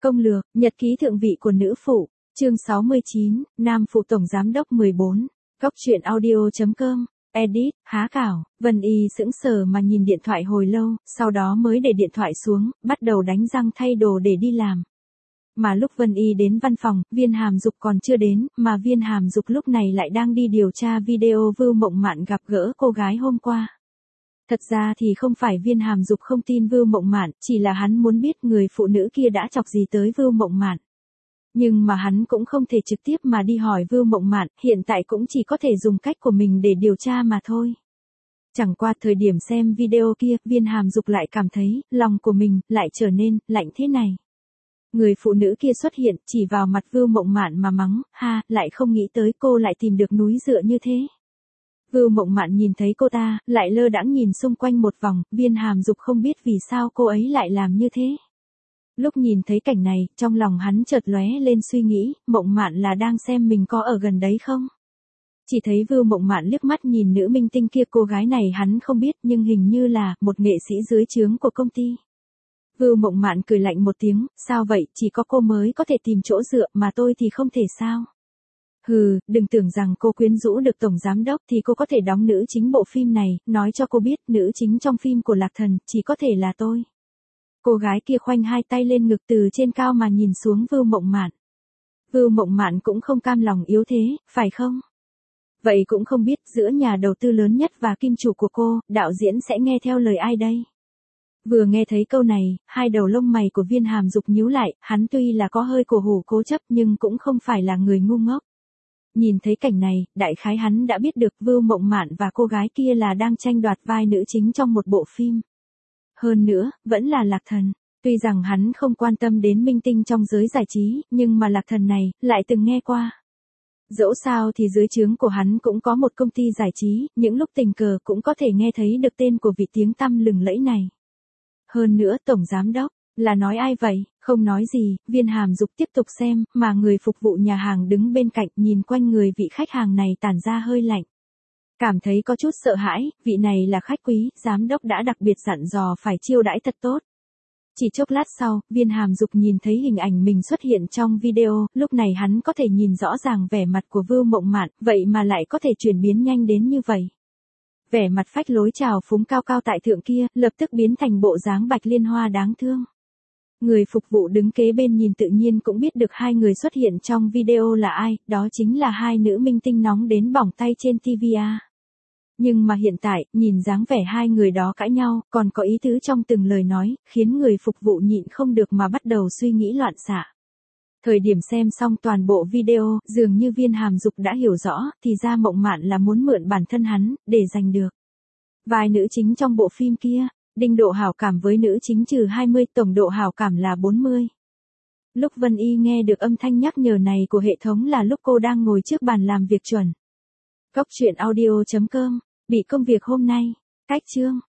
Công lược, nhật ký thượng vị của nữ phụ, chương 69, nam phụ tổng giám đốc 14, Góc truyện audio.com, edit, há cảo, Vân Y sững sờ mà nhìn điện thoại hồi lâu, sau đó mới để điện thoại xuống, bắt đầu đánh răng thay đồ để đi làm. Mà lúc Vân Y đến văn phòng, Viên Hàm Dục còn chưa đến, mà Viên Hàm Dục lúc này lại đang đi điều tra video Vưu Mộng Mạn gặp gỡ cô gái hôm qua. Thật ra thì không phải Viên Hàm Dục không tin Vưu Mộng Mạn, chỉ là hắn muốn biết người phụ nữ kia đã chọc gì tới Vưu Mộng Mạn. Nhưng mà hắn cũng không thể trực tiếp mà đi hỏi Vưu Mộng Mạn, hiện tại cũng chỉ có thể dùng cách của mình để điều tra mà thôi. Chẳng qua thời điểm xem video kia, Viên Hàm Dục lại cảm thấy, lòng của mình lại trở nên lạnh thế này. Người phụ nữ kia xuất hiện, chỉ vào mặt Vưu Mộng Mạn mà mắng, ha, lại không nghĩ tới cô lại tìm được núi dựa như thế. Vưu Mộng Mạn nhìn thấy cô ta, lại lơ đãng nhìn xung quanh một vòng, Viên Hàm Dục không biết vì sao cô ấy lại làm như thế. Lúc nhìn thấy cảnh này, trong lòng hắn chợt lóe lên suy nghĩ, Mộng Mạn là đang xem mình có ở gần đấy không? Chỉ thấy Vưu Mộng Mạn liếc mắt nhìn nữ minh tinh kia, cô gái này hắn không biết nhưng hình như là một nghệ sĩ dưới trướng của công ty. Vưu Mộng Mạn cười lạnh một tiếng, sao vậy, chỉ có cô mới có thể tìm chỗ dựa mà tôi thì không thể sao? Hừ, đừng tưởng rằng cô quyến rũ được tổng giám đốc thì cô có thể đóng nữ chính bộ phim này, nói cho cô biết nữ chính trong phim của Lạc Thần chỉ có thể là tôi. Cô gái kia khoanh hai tay lên ngực từ trên cao mà nhìn xuống Vưu Mộng Mạn. Vưu Mộng Mạn cũng không cam lòng yếu thế, phải không? Vậy cũng không biết giữa nhà đầu tư lớn nhất và kim chủ của cô, đạo diễn sẽ nghe theo lời ai đây? Vừa nghe thấy câu này, hai đầu lông mày của Viên Hàm Dục nhíu lại, hắn tuy là có hơi cổ hủ cố chấp nhưng cũng không phải là người ngu ngốc. Nhìn thấy cảnh này, đại khái hắn đã biết được Vưu Mộng Mạn và cô gái kia là đang tranh đoạt vai nữ chính trong một bộ phim. Hơn nữa, vẫn là Lạc Thần. Tuy rằng hắn không quan tâm đến minh tinh trong giới giải trí, nhưng mà Lạc Thần này, lại từng nghe qua. Dẫu sao thì dưới trướng của hắn cũng có một công ty giải trí, những lúc tình cờ cũng có thể nghe thấy được tên của vị tiếng tăm lừng lẫy này. Hơn nữa tổng giám đốc, là nói ai vậy, không nói gì, Viên Hàm Dục tiếp tục xem, mà người phục vụ nhà hàng đứng bên cạnh nhìn quanh người vị khách hàng này tản ra hơi lạnh. Cảm thấy có chút sợ hãi, vị này là khách quý, giám đốc đã đặc biệt dặn dò phải chiêu đãi thật tốt. Chỉ chốc lát sau, Viên Hàm Dục nhìn thấy hình ảnh mình xuất hiện trong video, lúc này hắn có thể nhìn rõ ràng vẻ mặt của Vưu Mộng Mạn, vậy mà lại có thể chuyển biến nhanh đến như vậy. Vẻ mặt phách lối trào phúng cao cao tại thượng kia, lập tức biến thành bộ dáng Bạch Liên Hoa đáng thương. Người phục vụ đứng kế bên nhìn tự nhiên cũng biết được hai người xuất hiện trong video là ai, đó chính là hai nữ minh tinh nóng đến bỏng tay trên TVA. Nhưng mà hiện tại, nhìn dáng vẻ hai người đó cãi nhau, còn có ý tứ trong từng lời nói, khiến người phục vụ nhịn không được mà bắt đầu suy nghĩ loạn xạ. Thời điểm xem xong toàn bộ video, dường như Viên Hàm Dục đã hiểu rõ, thì ra Mộng Mạn là muốn mượn bản thân hắn, để giành được vai nữ chính trong bộ phim kia. Đinh độ hảo cảm với nữ chính trừ 20, tổng độ hảo cảm là 40. Lúc Vân Y nghe được âm thanh nhắc nhở này của hệ thống là lúc cô đang ngồi trước bàn làm việc chuẩn. Góc truyện audio.com, bị công việc hôm nay, cách chương.